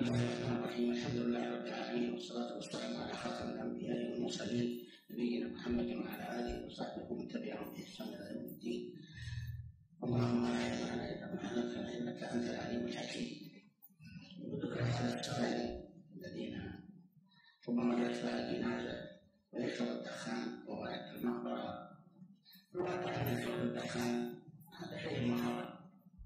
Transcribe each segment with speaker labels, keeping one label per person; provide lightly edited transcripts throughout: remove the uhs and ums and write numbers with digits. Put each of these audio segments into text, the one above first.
Speaker 1: الله الرحمن الرحيم. الحمد لله رب العالمين، والصلاة والسلام على خاتم الأنبياء والمرسلين نبينا محمد وعلى آله وصحبه ومن تبعهم بإحسان إلى يوم الدين. اللهم لا علم لنا إلا ما علمتنا إنك أنت العليم الحكيم. وذكر هذا السؤال الذين ربما يدفع الجنازة ويشرب الدخان وهو المقبرة. الواقع أن شرب الدخان هذا شيء محرم،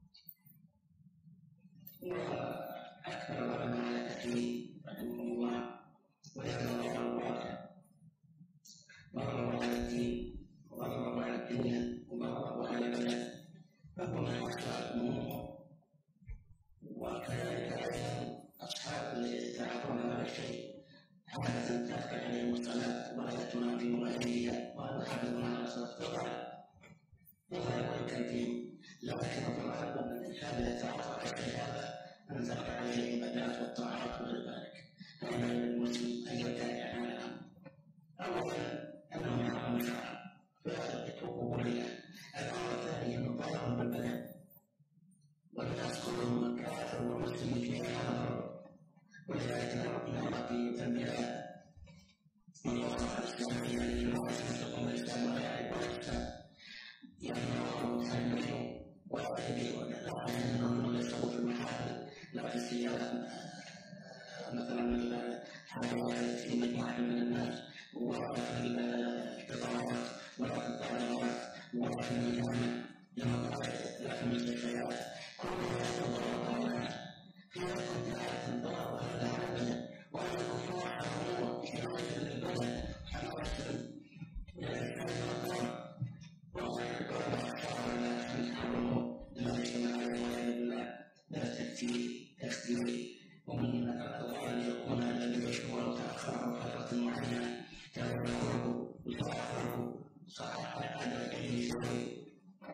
Speaker 1: وأكثر العلماء على تكليف رحمهم الله، ولهذا ضرر الواقع، ضرر على الدين وضرر على الدنيا وضرر على البلد، فهو من أصحاب الأمور. وكذلك أيضا أصحاب يتعاطون هذا الشيء حتى تأكل عليهم الصلاة ولا تنادي مؤذية وهذا حافظ على الصلاة وغير التنظيم. لكن الظاهر أن الإنسان إذا تعاطى كشف هذا أنزل عليه العبادات والطاعات وغير ذلك. فإن المسلم أن يبتعد عن الأمر. أولا أنه يحرم شرعا فيتركه لله. الأمر الثاني أنه ضرر بالبدن ولا تسقطه الكافر والمسلم في هذا، ولذلك ربنا يعطي تنبيهات من وضع الإسلام في هذه الوقت تقوم الإسلام ولا يعرف الإسلام يمنعه تعلمه ويعتدي ولا يستوي في المحافل لا في السيارات مثلا الحيوانات في مجموعة من الناس ولا في القطارات ولا في الطائرات ولا في المجامع لا في المستشفيات. كل هذا ضرر في وقت آية ضرر على البدن وعلى الكفار حرموه في وقت البدن حرموه ولذلك الضرر وغير الضرر حرموه لما يجتمع عليه وغير الله لا تكفير ومن الأضرار يكون الذي يشكر تأخره فترة معينة تأخره وتأخره صحيح على أي شيء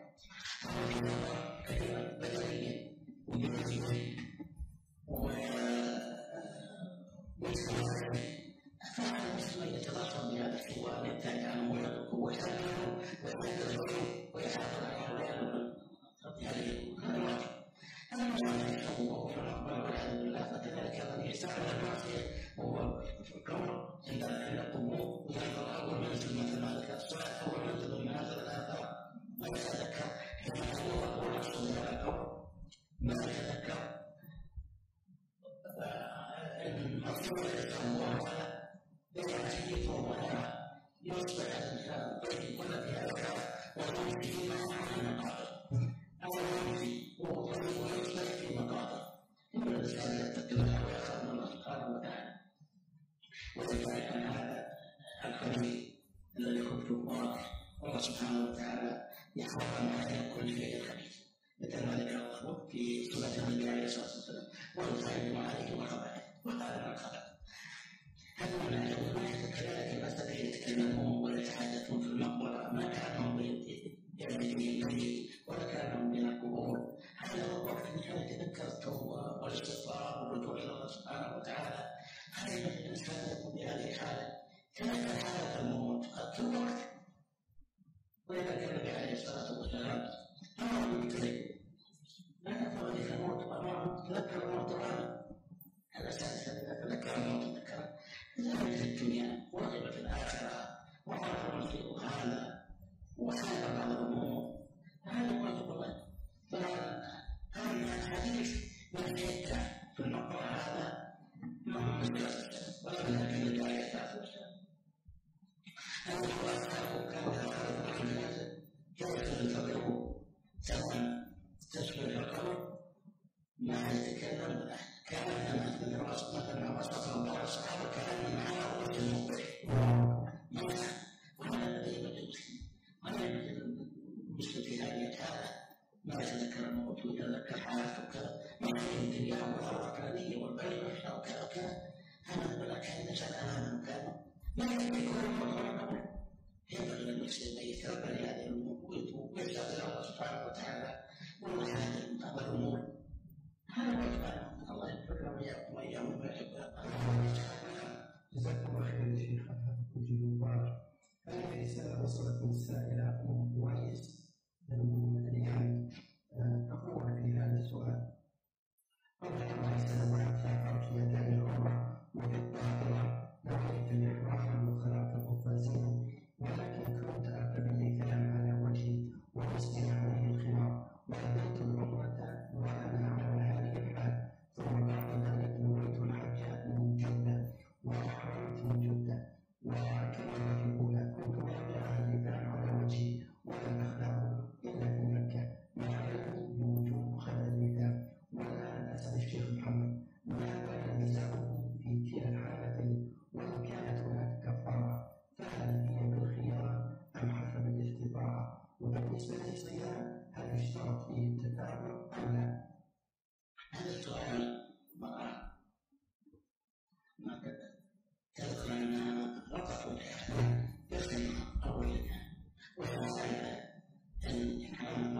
Speaker 1: كلمة بدنية وجودية فعلى المسلم يتضرر بهذا الشيء وأن يبتعد عنه ويتركه ويحذره ويحذره ويحافظ على أولاده هذا واجب. أما ما يشربه في المقبرة والعياذ بالله فكذلك أيضا يستعمل المعصية وهو كونه عند القبور وينظر أول منزل مثل ذلك الصلاة أول منزل من منازل الآثار ما يتذكر حين هو نفسه من القبر ما يتذكر المفروض يتسمى ولا يعجيه ولا يصبح الإنسان طيب ولا في هذا ولا في مقاطع أو يمشي وهو طيب ويصبح في مقاطع. إن الإنسان يتقي الله ويخاف من الله سبحانه وتعالى. وذلك عن هذا الحديث الذي قلته الله سبحانه وتعالى يخاف من هذا كل شيء خبيث. مثل ذلك الله في سورة النبي عليه الصلاة والسلام ويسلم عليه وخبره وقال من خبر. هذا من العلماء كذلك المسألة يتكلمون ويتحدثون في المقبرة ما كانوا يعملون ولا كانوا من القبور. هذا هو الوقت اللي كان يتذكر التوبة والاستغفار والرجوع إلى الله سبحانه وتعالى. هذا الإنسان يكون بهذه الحالة كانت حالة الموت في الوقت. ولذلك النبي عليه الصلاة والسلام أمر بالكذب لا تفعل الموت وأمر تذكر الموت غالب. هذا سادس تذكر الموت تذكر ذلك في الدنيا ورغب في الآخرة وعرف المصير هذا وخالف بعض الأمور. هذا واجب الله. فهذا الحديث من يدعى في المقبرة هذا ما هو مجرد ولكن النبي عليه الصلاة والسلام هذا هو أصحابه كان يتخلف عن الناس يدخل الفقر سواء تسمى الفقر ما يتكلم ولا كان مثل الرأس مثلا وسط الله الصحابة كان معه وجه المقبر وهذا الذي يبدو المسلم ولا يبدو المسلم في هذه الحالة ما يتذكر الموت ويتذكر حالته وكذا ما يمكن الدنيا والأرض الفلانية والبلد وكذا وكذا. هذا بلا كان يسأل أمام مكانه ما يكون مطلوبا. ينبغي للمسلم أن يتربى لهذه الأمور ويسأل الله سبحانه وتعالى والمحاذر أو الأمور. هذا واجب على الله يغفر وإياكم وإياهم ويحب.
Speaker 2: جزاكم الله خير يا شيخ على هذا التوجيه المبارك. هذه رسالة وصلت من السائلة أم كويس من اليمن تقول في هذا السؤال: قبل 4 سنوات سافرت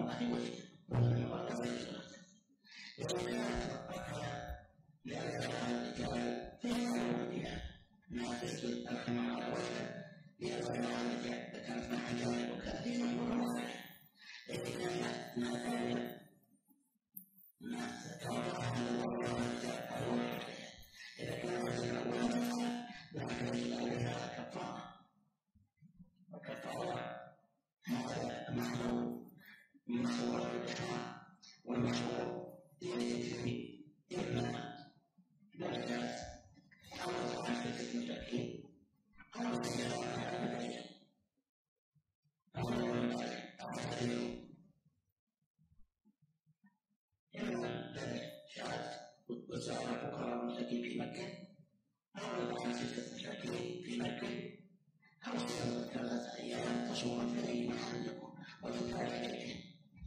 Speaker 1: ما في وجه ولا وجه إذا كانت ربك لأن الرجال فيها ما تسجد الرحمة على وجهه لأن ذلك كانت مع الجانب كثيرا من الوجه إذا كانت ما ذلك ما تتوقع على الوجه إذا كانت الوجه لا يجب عليها كفارة وكفارة هذا محظور من صور الإحرام والمحظور يجري إما درجات أو ضعف المتكين أو زيادة على البدن أو التعليم إما شهادة وزارة الفقراء المساكين في مكة أو مؤسسة المساكين في مكة أو صيام 3 أيام تصوم في أي محل لكم وتدفع إليهم.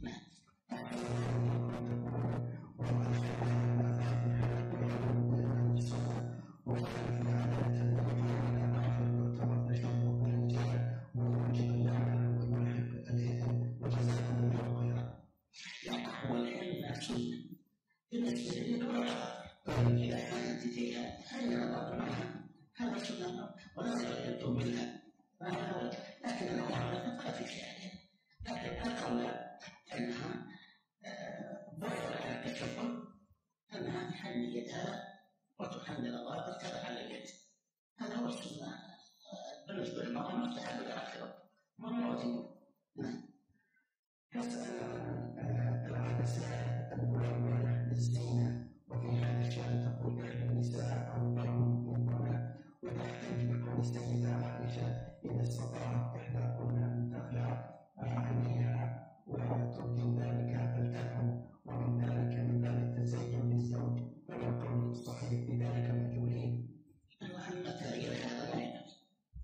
Speaker 1: إذا استطاعت إحداكن أن تخلع عينيها وتبدي ذلك فلتفعل ومن ذلك من باب التزين بالزوج والقول الصحيح في ذلك مجهولين. وأما تغيير هذا لا يجوز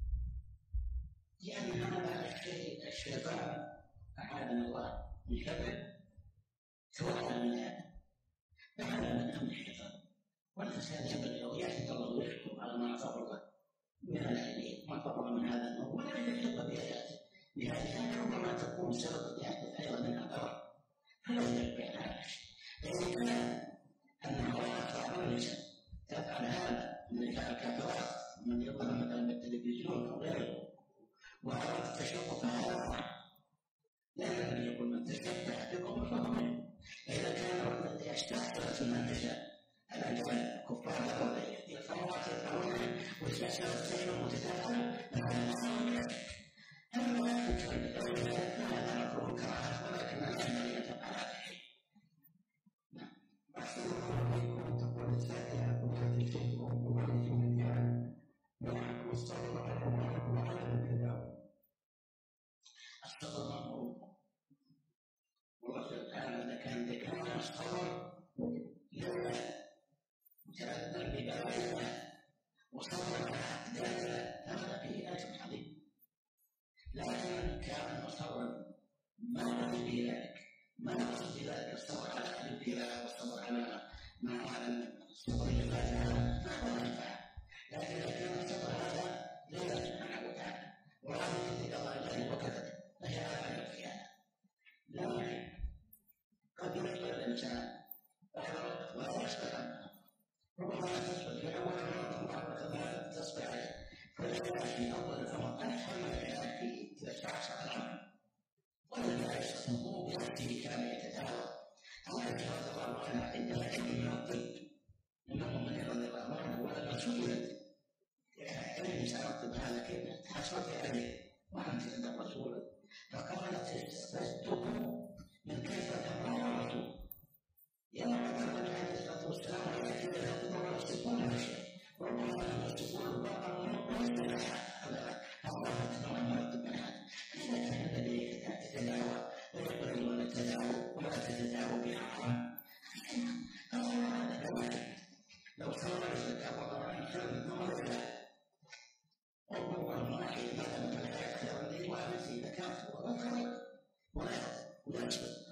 Speaker 1: لأن هذا الشيطان أعاذنا الله من شره سواء من هذا فهذا من أمر الشيطان والإنسان ينبغي له يحمد الله ويشكر على ما أعطاه الله من العلم ما فضل من هذا النوع ولا يحب بآياته لهذه ربما تكون سبب لحدث أيضا من الضرر فلا يجب على هذا الشيء فإذا كان أن الله تعالى تفعل هذا من الكافرات من يظهر مثلا بالتلفزيون أو غيره وأراد التشبه فهذا لا يقول من تشبه بكم فهو منه إذا كان يستحقر من تشاء الأجوال الكفار ولا يفرق يفعلون ويستشعر السير متداخل أما هذا نقول كراهة ولكن لا ينبغي أن تفعل هذا الشيء. أحسن الله إليكم تقوى النساء وتأتي الشيء وولد من الفعل ويحكم الصبر على المرض وعلى التداوي. الصبر مطلوب والرسول قال إذا كان ذكرنا الصبر يوم متأثر ببلاء وصبر على أحداث هذا فيه أجر عظيم لكن كان مصبرا ما نقصد بذلك ما نقصد بذلك الصبر على الابتلاء والصبر على ما على الصبر لله ما ينفع لكن إذا كان الصبر هذا لله سبحانه وتعالى وهذا الذي قضى الله وكتب فهي على نفسها لكن قد يخطئ الإنسان ولا يشتغل ربما تصبح في أول مرة تصبح عليه فلذلك في أول الأمر أن يحمل الإنسان فيه إذا استعصى الأمر ولا يستطيع بذاته كان يتداوى هذا جرد الله عنه عندما علم من الطب إنه من يرد الله عنه ولما سئلت أي سأطب هذا كيف حصلت عليه وأنت عند الرسول فقالت استفدته من كيف تقرأ الرسول يا محمد عليه الصلاة والسلام عليك إذا يصفون بشيء ربما يصفون البقر وليس لها أبدا الله أكبر ما يطلب من هذا إذا كان لديك تتداوى ويقبل ولا تتداوى ولا تتداوى بالحرام هذا كمان لو صار الزكاة وضع خير من نمر لا والله ما أحيي هذا من الحياة خير لي وأمسي إذا كانت وغير ولا يشبه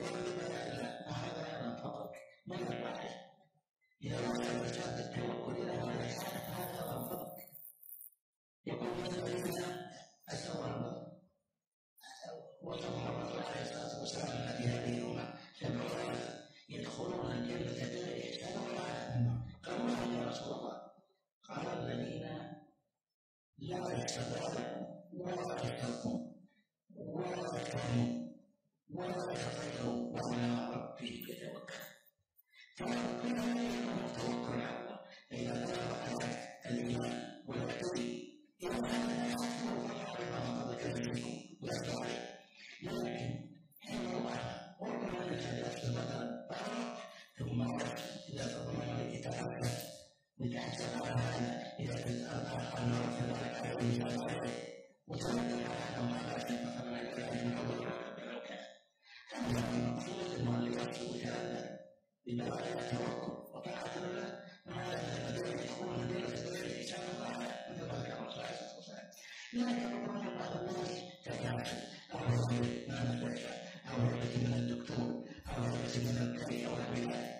Speaker 1: هذا فقط من الواحد إذا وصل الشاب التوكل إلى هذا الحالة فهذا هو الفضل يقول مثلا أسأل الله وصف الرسول عليه الصلاة والسلام في هذه الأمة سبعون يدخلون الجنة بغير حساب ولا عذاب. قالوا له يا رسول الله؟ قال الذين لا يتبعون ولا يتركون ولا يفهمون ولا يتطيرون وعلى ربهم يتوكل. فكل هذا التوكل على الله إذا بلغ الإيمان والعقل إذا كان يحصل الله فقد كذبه ويستطيع. لكن حين وقع ربما يتحدث مثلا ثم إذا تضمن الكتاب لتحسب على هذا إذا تسأل عن ذلك على الإنسان وتنزل على أمهات مثلا على من أول البركة. هذا المقصود المؤلفات وجهالا ببلغ التوكل وطاعة الله مع ذلك يكون ذلك بغير حساب ولا مثل ما ذكر الرسول عليه الصلاة والسلام. لكن ربما بعض الناس تتعامل أو يصير مع المستشفى أو يأتي من الدكتور أو يأتي من الطبيب أو العلاج.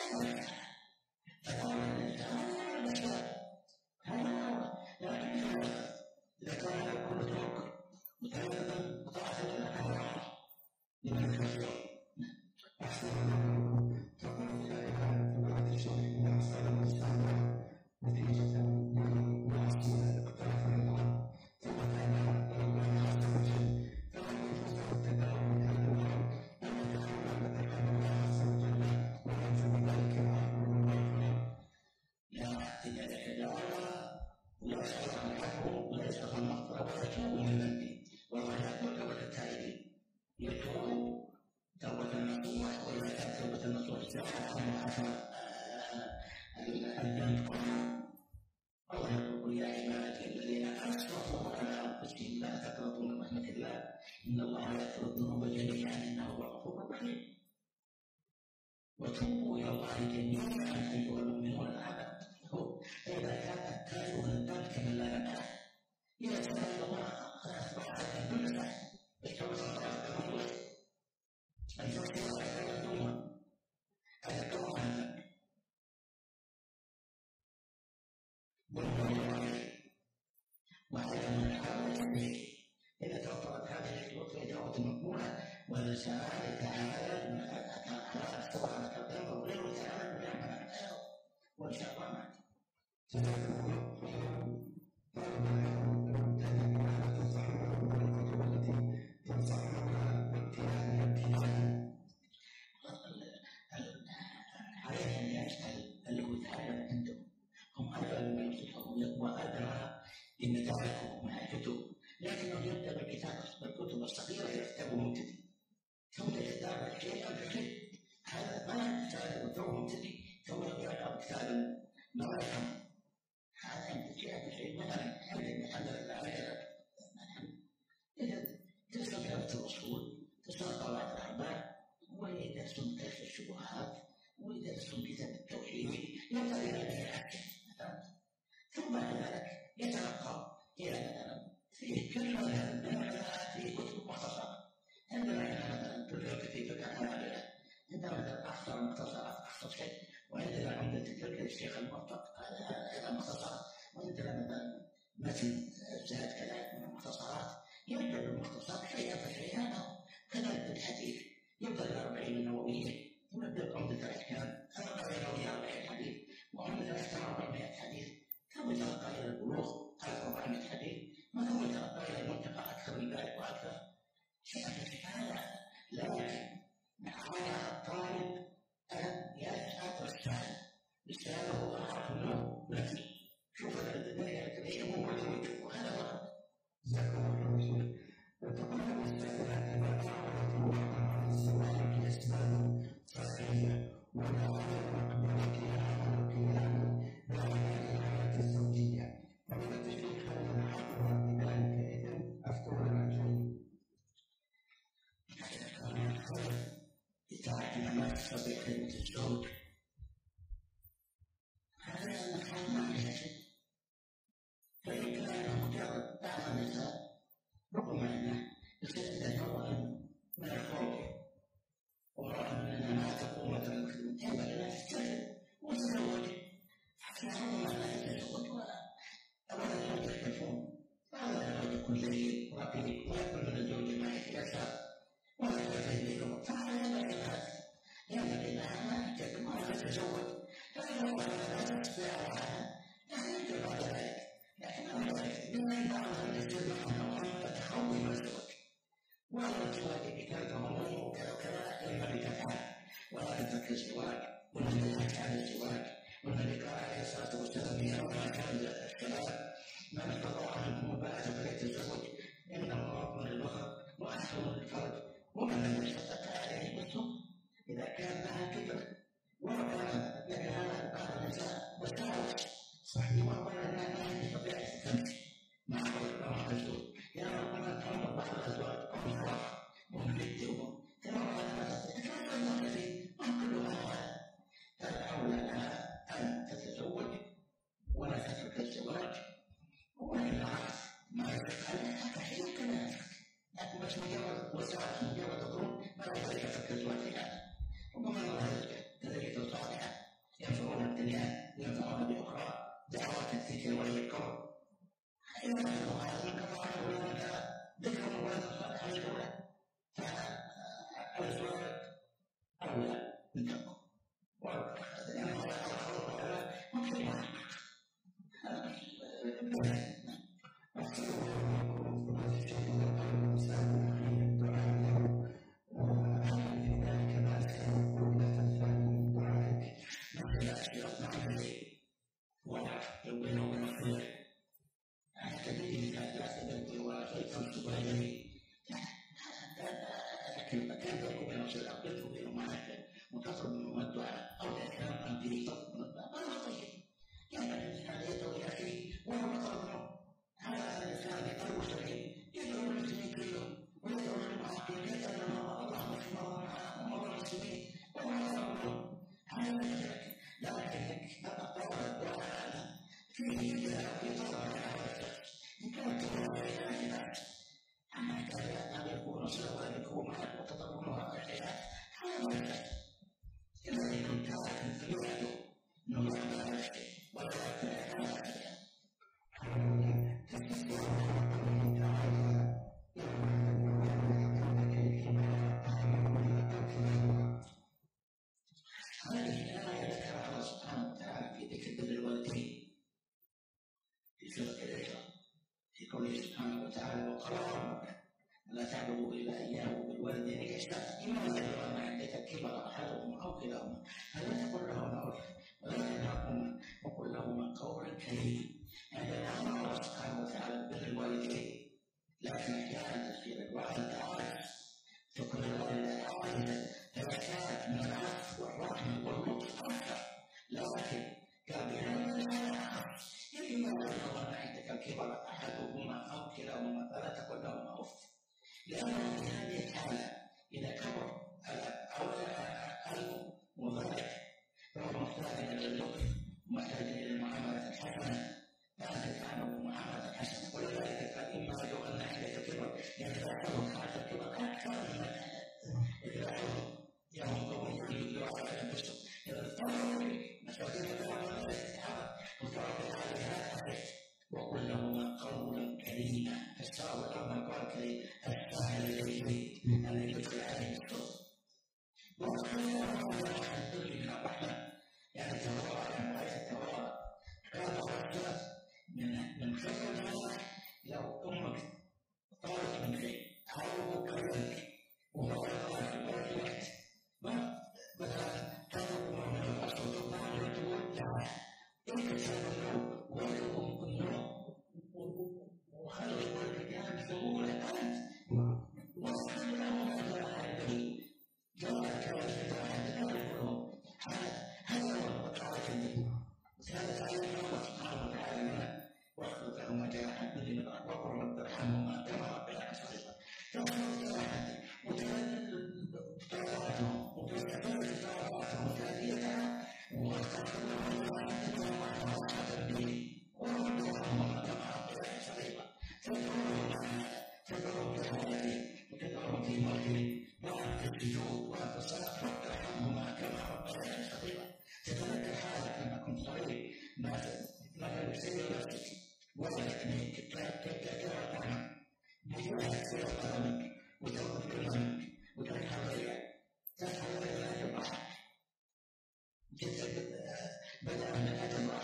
Speaker 1: فقال الإنسان إذا كان كل توكل متعلقا بطاعة الله لمن يخشى أحسن منكم تقول لا إله إلا الله تشرك وأحسن المستعمل نتيجة من معصية اقترف الله ثم كان الله عز وجل فلم يجوز التداول من هذا الأمر أن يتحول ذكر الله عز وجل وينجو بذلك الأمر والمغفرة. لا تتداول ويسأل عن الحكم ويسأل عن المغفرة ويتوب من ذنبه والرجاء توبة التائبين يتوب توبة نصوح وإذا كانت توبة نصوح سواء الذنب أو يقول يا عبادي الذين أسرفوا على أنفسهم لا تقنطوا من رحمة الله إن الله يغفر الذنوب جميعا إنه هو الغفور الرحيم. وتوبوا إلى الله جميعا أيها المؤمنون لعلكم تفلحون. فإذا كان التائب من الذنب كمن لا ينتهي إذا تاب الله أصبح الذنب نفسه بالتوبة صلى الله أن تغفر على الذنوب هذا التوبة عن الذنب والنور عليه وعلى من حاول تنبيه إذا توفرت هذه الشروط فإجابة مقبولة ونسأل تعالى أن أستطيع أن أتقدم وغيره تعالى أن يعمل وإن شاء الله معك. عليه أن يسأل الهدى عندهم هم أدرى بما يصلحهم وأدرى بمداركهم مع الكتب لكنه يبدأ بالكتب الصغيرة يكتب مبتدئ ثم يتابع شيئا فشيء هذا ما يتابع ثم مبتدئ ثم يقرأ كتابا ما يفهم هذا يمتلك شيء مثلا الحمد لله على إذا تسلم كتابة الأصول تسلم قواعد الأحبار وإذا تسلم كشف الشبهات وإذا تسلم كتاب التوحيد ينتهي إلى الحكم ثم بعد ذلك يتلقى إلى مثلا في كل في كتب مختصرة عندما مثلا تدرك في فقه الحنابلة عندما مثلا أخطر مختصرات أخطر شيء وعندما عمدة تدرك الشيخ الموفق هذا مختصرات وعندما مثلا مثل زاد كذلك من المختصرات يبدأ بالمختصرات شيئا فشيئا كذلك الحديث يبدأ بالأربعين النووية ثم يبدأ بعمدة الأحكام 40 حديث وعمدة الأحكام 400 حديث ثم يتلقى إلى البلوغ 400 حديث ثم يتلقى إلى المنطقة أكثر من ذلك وأكثر شيئا فشيئا لكن على الطالب أن يسأل السؤال لسانه أعرف منه نفسه شوف الدنيا تبين هو وجهه وهذا فقط جزاكم الله خيرا. وتقول المسألة إذا تعرضت الوقت عن الزواج بأسباب صحية ولا مقبولتها على القيام بعملية الحياة الزوجية فمن التشريع هذا الحق بذلك إذن أفتون المجهول إذا ما تستطيع خدمة الزوج هذا نحن ما نحتاج فإن كان مجرد بعض النساء ربما أنه يتزوج من الخوف ورغم أنها ما تقوم بالخدمة ينبغي أن تستجب وتتزوج حتى ربما لا يتزوج أولا لا تختلفون فهذا لا يكون جيد رقيق ويكون من الزوج ما يتيسر بدأ من أجل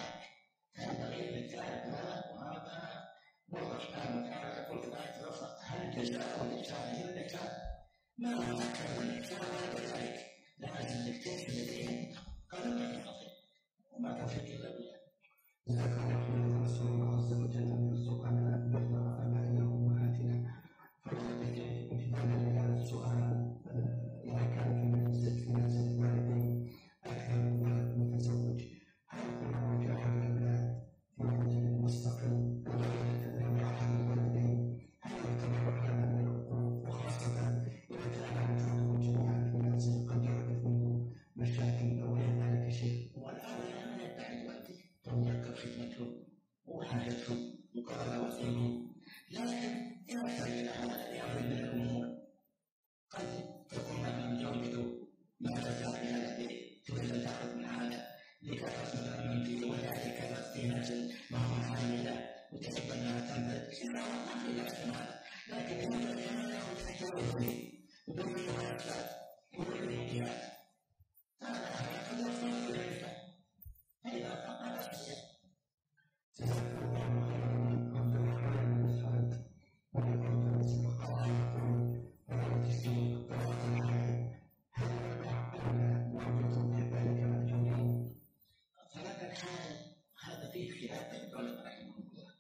Speaker 1: هذا وهذا والله سبحانه وتعالى يقول في الآية الأخرى هل جزاء الإحسان إلا الإحسان؟ ما هو أكثر من الإحسان ولا كذلك؟ لازم تكتشف الذين قالوا لا يستطيع وما توفيق إلا بالله.
Speaker 2: جزاك الله خيرا. نسأل الله عز وجل أن يرزقنا بر آبائنا وأمهاتنا. فلذلك امتثالا لهذا السؤال إذا كان في منزل الوالدين أكثر من متزوج هل يكون هناك أحد الأولاد في منزل مستقل ولا يتبع أحد الوالدين؟ هل يعتبر هذا من العقوق؟ وخاصة إذا كان وجودهم جميعا في منزل قد يحدث منه مشاكل أو غير ذلك شيء.
Speaker 1: والآن لا يدعي الوالدين تنذكر خدمتهم وحاجتهم وقرابتهم، لكن يحتاج إلى هذا الأمر من الأمور. قد تكون من زوجته ما تزال هذا البيت تريد تأخذ من هذا لكثرة من فيه وذلك في نفس ما هو عاملة وتحب أنها تنبت ما في نفس هذا، لكن يجب أن يأخذ حجابه بدون مؤثرات بدون احتياج. هذا قد يصل إلى الإنسان فإذا فقد الشيء.
Speaker 2: جزاك الله خيرا. عبد الرحمن بن سعد ويقول تنزل قضاياكم ولا تسلموا الطلاق الحال، هل أن موجود في ذلك مأجورين؟
Speaker 1: طلاق الحال هذا فيه خلاف بين العلماء رحمهم الله،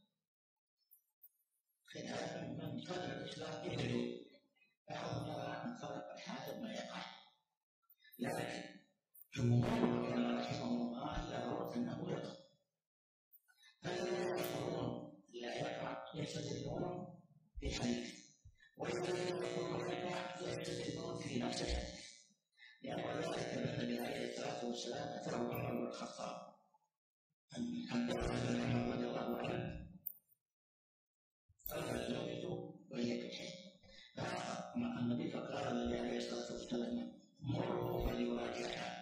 Speaker 1: خلاف من صدر الإسلام يجوز، بعضهم يرى أن طلاق الحال ما يقع، لكن جمهور العلماء رحمهم الله يرون أنه يقع. فالذين يقولون لا يقع يستدلون بحديث، والذين يقولون يقع يستدلون في نفس الحديث، لأن ذلك النبي عليه الصلاة والسلام أتاه عمر بن الخطاب أن حدثه عمر رضي الله عنه فرد زوجته وهي تحب، فأخذ مع النبي فقال النبي عليه الصلاة والسلام مره فليراجعها،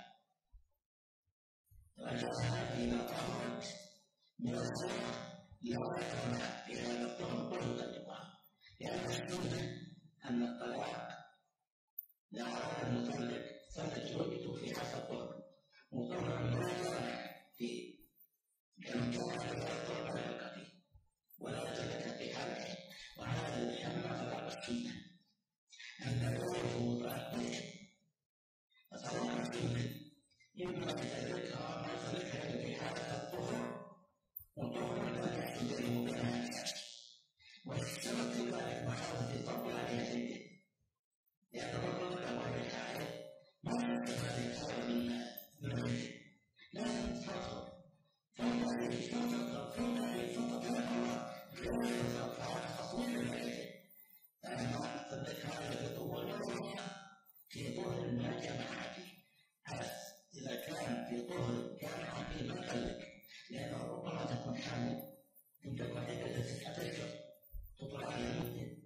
Speaker 1: رجعها إذا طهرت من الصلاة لا يكره في هذا الطهر ولا الطهر، لأن السنة أن الطلاق لا أراد المطلق فلزوجته في هذا الطهر مطلق لا يكره فيه، لأن الطهر لا يكره فيه ولا يتلك في حاله، وهذا يسمى طلاق السنة أن الزوج متأكد فطلاق السنة إما بذلكها ما تلك في هذا الطهر وطهر لا يحتمل بها الناس، والسبب في ذلك محاولة الضبط عليها جدا، لأن الرجل كما يشاء ما يستطيع يختار من الرجل لازم تصبر فإذا يستطيع فإذا يستطيع غير الصفحات خطوة الرجل، فأنا صدق هذا الأول في طهر ما جمع فيه، إذا كان في طهر جمع فيه ما كذلك، لأنه ربما تكون حامل أن تكون عدة 6 أشهر تطلع على المدة،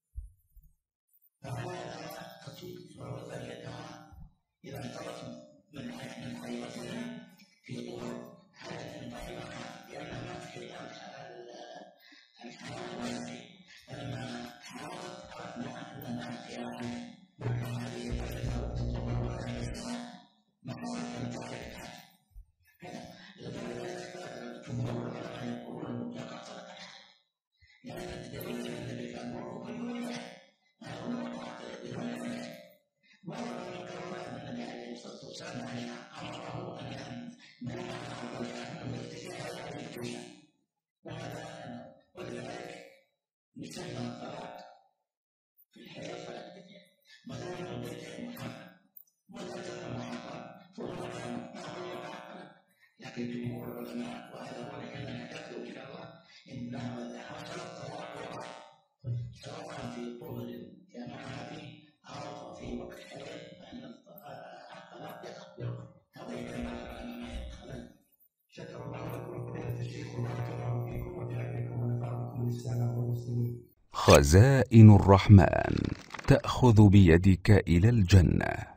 Speaker 1: فهذا خطير، وهو ذلكها إذا انطلق من حيضتها في طهر هذا من ضعيفها، لأنها ما تحل الحياة والسي، فلما حاولت أردنا أننا في عالم هذه الفترة وتطور وتطور محاولة أن تحل الحياة هذا لذلك الجمهور العلماء يقولون يقع طلاق الحال، لأن الدليل الذي كان مره يقول هذا وقع بدون مرة من الكرامات من النبي عليه الصلاة والسلام أمره أن منع الرجال من الاتجاه على الدنيا، وهذا ولذلك يسمى الطلاق في الحياة فلا الدنيا، مثلا البيت محرم ولا تكون محرم فهو محرم، لكن جمهور العلماء وهذا هو الذي نحتاجه إن شاء الله إنه إذا حصل الطلاق وقع سواء في طهر جماعة أو في وقت حيض فإن الطلاق يقع، هذا يجمع العلماء يدخلون.
Speaker 2: شكر الله لكم فضيلة الشيخ وبارك الله فيكم وبعلمكم ونفع بكم الإسلام والمسلمين.
Speaker 3: خزائن الرحمن تأخذ بيدك إلى الجنة.